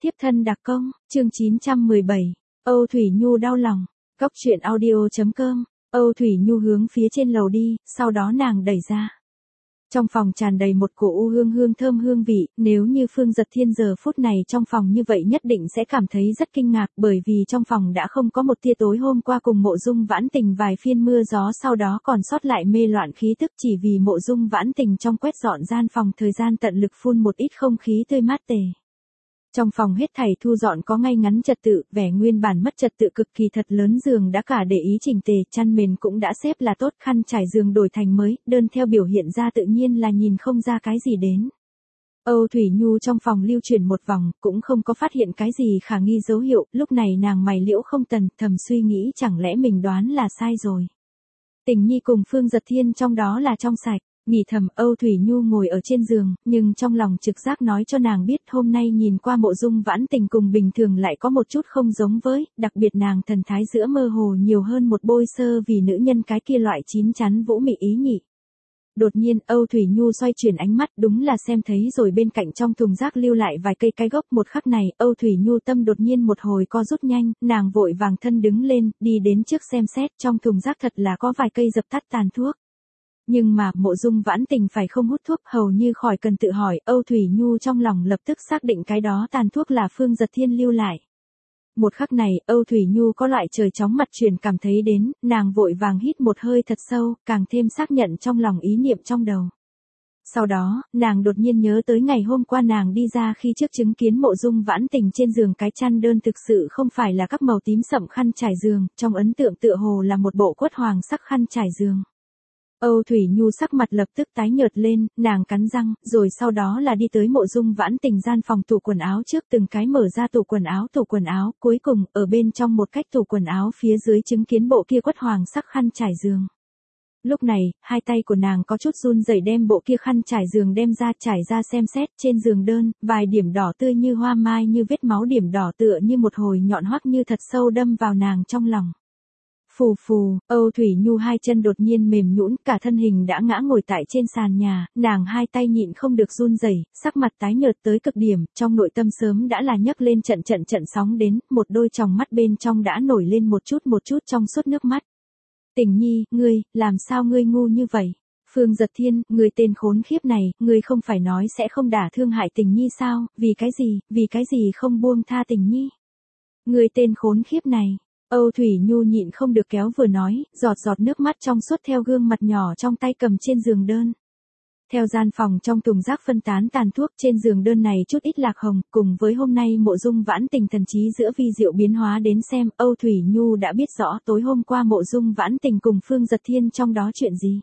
Tiếp thân đặc công, chương 917. Âu Thủy Nhu đau lòng. Góc truyện audio.com. Âu Thủy Nhu hướng phía trên lầu đi, sau đó nàng đẩy ra. Trong phòng tràn đầy một cổ u hương thơm hương vị, nếu như Phương Dật Thiên giờ phút này trong phòng như vậy nhất định sẽ cảm thấy rất kinh ngạc, bởi vì trong phòng đã không có một tia tối hôm qua cùng Mộ Dung Vãn Tình vài phiên mưa gió sau đó còn sót lại mê loạn khí tức, chỉ vì Mộ Dung Vãn Tình trong quét dọn gian phòng thời gian tận lực phun một ít không khí tươi mát tề. Trong phòng hết thảy thu dọn có ngay ngắn trật tự, vẻ nguyên bản mất trật tự cực kỳ thật lớn, giường đã cả để ý chỉnh tề, chăn mền cũng đã xếp là tốt, khăn trải giường đổi thành mới, đơn theo biểu hiện ra tự nhiên là nhìn không ra cái gì đến. Âu Thủy Nhu trong phòng lưu chuyển một vòng, cũng không có phát hiện cái gì khả nghi dấu hiệu, lúc này nàng mày liễu không tần, thầm suy nghĩ chẳng lẽ mình đoán là sai rồi. Tình Nhi cùng Phương Dật Thiên trong đó là trong sạch. Nghĩ thầm, Âu Thủy Nhu ngồi ở trên giường, nhưng trong lòng trực giác nói cho nàng biết hôm nay nhìn qua Mộ Dung Vãn Tình cùng bình thường lại có một chút không giống với, đặc biệt nàng thần thái giữa mơ hồ nhiều hơn một bôi sơ vì nữ nhân cái kia loại chín chắn vũ mị ý nhị. Đột nhiên, Âu Thủy Nhu xoay chuyển ánh mắt, đúng là xem thấy rồi bên cạnh trong thùng rác lưu lại vài cây cái gốc, một khắc này, Âu Thủy Nhu tâm đột nhiên một hồi co rút nhanh, nàng vội vàng thân đứng lên, đi đến trước xem xét, trong thùng rác thật là có vài cây dập tắt tàn thuốc. Nhưng mà, Mộ Dung Vãn Tình phải không hút thuốc, hầu như khỏi cần tự hỏi, Âu Thủy Nhu trong lòng lập tức xác định cái đó tàn thuốc là Phương Dật Thiên lưu lại. Một khắc này, Âu Thủy Nhu có loại trời chóng mặt truyền cảm thấy đến, nàng vội vàng hít một hơi thật sâu, càng thêm xác nhận trong lòng ý niệm trong đầu. Sau đó, nàng đột nhiên nhớ tới ngày hôm qua nàng đi ra khi trước chứng kiến Mộ Dung Vãn Tình trên giường cái chăn đơn thực sự không phải là các màu tím sậm khăn trải giường, trong ấn tượng tựa hồ là một bộ quất hoàng sắc khăn trải giường. Âu Thủy Nhu sắc mặt lập tức tái nhợt lên, nàng cắn răng, rồi sau đó là đi tới Mộ Dung Vãn Tình gian phòng tủ quần áo trước, từng cái mở ra tủ quần áo, cuối cùng, ở bên trong một cách tủ quần áo phía dưới chứng kiến bộ kia quất hoàng sắc khăn trải giường. Lúc này, hai tay của nàng có chút run rẩy đem bộ kia khăn trải giường đem ra trải ra xem xét, trên giường đơn, vài điểm đỏ tươi như hoa mai như vết máu, điểm đỏ tựa như một hồi nhọn hoắt như thật sâu đâm vào nàng trong lòng. Phù phù, Âu Thủy Nhu hai chân đột nhiên mềm nhũn, cả thân hình đã ngã ngồi tại trên sàn nhà, nàng hai tay nhịn không được run rẩy, sắc mặt tái nhợt tới cực điểm, trong nội tâm sớm đã là nhấc lên trận sóng đến, một đôi tròng mắt bên trong đã nổi lên một chút trong suốt nước mắt. Tình Nhi, ngươi, làm sao ngươi ngu như vậy? Phương Dật Thiên, ngươi tên khốn khiếp này, ngươi không phải nói sẽ không đả thương hại Tình Nhi sao, vì cái gì không buông tha Tình Nhi? Ngươi tên khốn khiếp này. Âu Thủy Nhu nhịn không được kéo vừa nói, giọt nước mắt trong suốt theo gương mặt nhỏ trong tay cầm trên giường đơn. Theo gian phòng trong thùng rác phân tán tàn thuốc, trên giường đơn này chút ít lạc hồng, cùng với hôm nay Mộ Dung Vãn Tình thần trí giữa vi diệu biến hóa đến xem, Âu Thủy Nhu đã biết rõ tối hôm qua Mộ Dung Vãn Tình cùng Phương Dật Thiên trong đó chuyện gì.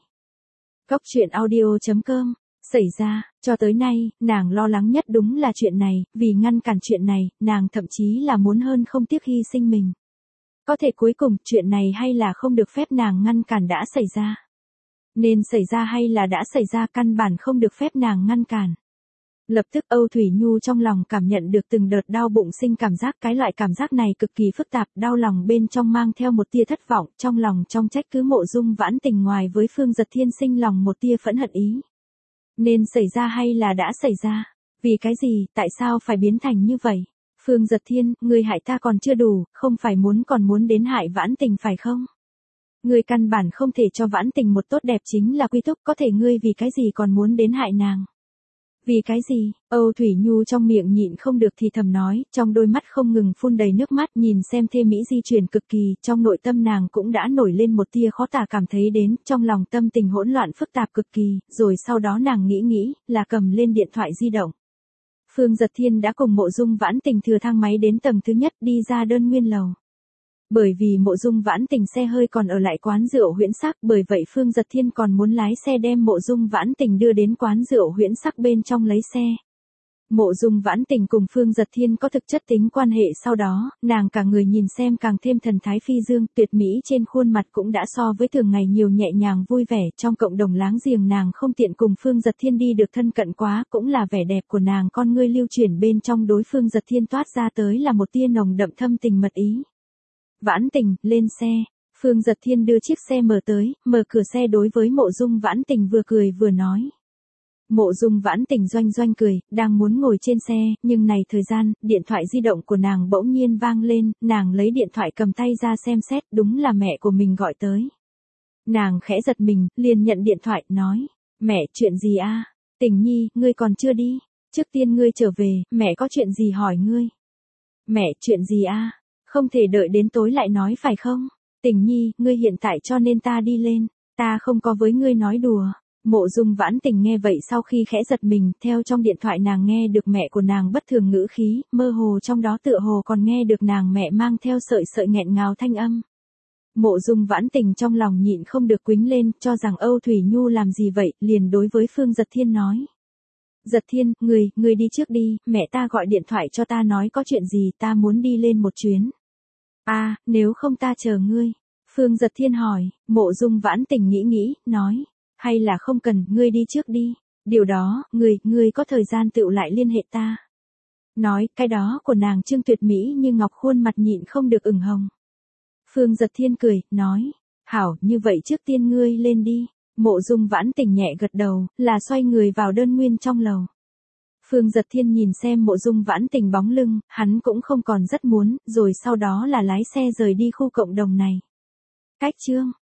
Góc truyện audio.com. Xảy ra, cho tới nay, nàng lo lắng nhất đúng là chuyện này, vì ngăn cản chuyện này, nàng thậm chí là muốn hơn không tiếc hy sinh mình. Có thể cuối cùng, chuyện này hay là không được phép nàng ngăn cản đã xảy ra. Nên xảy ra hay là đã xảy ra, căn bản không được phép nàng ngăn cản. Lập tức Âu Thủy Nhu trong lòng cảm nhận được từng đợt đau bụng sinh cảm giác, cái loại cảm giác này cực kỳ phức tạp, đau lòng bên trong mang theo một tia thất vọng, trong lòng trong trách cứ Mộ Dung Vãn Tình, ngoài với Phương Dật Thiên sinh lòng một tia phẫn hận ý. Nên xảy ra hay là đã xảy ra? Vì cái gì, tại sao phải biến thành như vậy? Phương Dật Thiên, ngươi hại ta còn chưa đủ, không phải còn muốn đến hại Vãn Tình phải không? Ngươi căn bản không thể cho Vãn Tình một tốt đẹp chính là quy túc, có thể ngươi vì cái gì còn muốn đến hại nàng? Vì cái gì? Âu Thủy Nhu trong miệng nhịn không được thì thầm nói, trong đôi mắt không ngừng phun đầy nước mắt, nhìn xem Thê Mỹ di chuyển cực kỳ, trong nội tâm nàng cũng đã nổi lên một tia khó tả cảm thấy đến, trong lòng tâm tình hỗn loạn phức tạp cực kỳ, rồi sau đó nàng nghĩ, là cầm lên điện thoại di động. Phương Dật Thiên đã cùng Mộ Dung Vãn Tình thừa thang máy đến tầng thứ nhất, đi ra đơn nguyên lầu. Bởi vì Mộ Dung Vãn Tình xe hơi còn ở lại quán rượu Huyễn Sắc, bởi vậy Phương Dật Thiên còn muốn lái xe đem Mộ Dung Vãn Tình đưa đến quán rượu Huyễn Sắc bên trong lấy xe. Mộ Dung Vãn Tình cùng Phương Dật Thiên có thực chất tính quan hệ, sau đó, nàng cả người nhìn xem càng thêm thần thái phi dương, tuyệt mỹ trên khuôn mặt cũng đã so với thường ngày nhiều nhẹ nhàng vui vẻ, trong cộng đồng láng giềng nàng không tiện cùng Phương Dật Thiên đi được thân cận quá, cũng là vẻ đẹp của nàng con ngươi lưu chuyển bên trong đối Phương Dật Thiên toát ra tới là một tia nồng đậm thâm tình mật ý. Vãn Tình, lên xe. Phương Dật Thiên đưa chiếc xe mở tới, mở cửa xe đối với Mộ Dung Vãn Tình vừa cười vừa nói. Mộ Dung Vãn Tình doanh doanh cười, đang muốn ngồi trên xe, nhưng này thời gian, điện thoại di động của nàng bỗng nhiên vang lên, nàng lấy điện thoại cầm tay ra xem xét, đúng là mẹ của mình gọi tới. Nàng khẽ giật mình, liền nhận điện thoại, nói, mẹ, chuyện gì a? Tình nhi, ngươi còn chưa đi, trước tiên ngươi trở về, mẹ có chuyện gì hỏi ngươi. Mẹ, chuyện gì a? Không thể đợi đến tối lại nói phải không? Tình nhi, ngươi hiện tại cho nên ta đi lên, ta không có với ngươi nói đùa. Mộ Dung Vãn Tình nghe vậy sau khi khẽ giật mình, theo trong điện thoại nàng nghe được mẹ của nàng bất thường ngữ khí, mơ hồ trong đó tựa hồ còn nghe được nàng mẹ mang theo sợi sợi nghẹn ngào thanh âm. Mộ Dung Vãn Tình trong lòng nhịn không được quýnh lên, cho rằng Âu Thủy Nhu làm gì vậy, liền đối với Phương Giật Thiên nói. Giật Thiên, ngươi đi trước đi, mẹ ta gọi điện thoại cho ta nói có chuyện gì, ta muốn đi lên một chuyến. À, nếu không ta chờ ngươi. Phương Giật Thiên hỏi, Mộ Dung Vãn Tình nghĩ, nói. Hay là không cần, ngươi đi trước đi. Điều đó, ngươi có thời gian tựu lại liên hệ ta. Nói, cái đó của nàng Trương Tuyệt Mỹ như ngọc khuôn mặt nhịn không được ửng hồng. Phương Giật Thiên cười, nói. Hảo, như vậy trước tiên ngươi lên đi. Mộ Dung Vãn Tình nhẹ gật đầu, là xoay người vào đơn nguyên trong lầu. Phương Giật Thiên nhìn xem Mộ Dung Vãn Tình bóng lưng, hắn cũng không còn rất muốn, rồi sau đó là lái xe rời đi khu cộng đồng này. Cách chương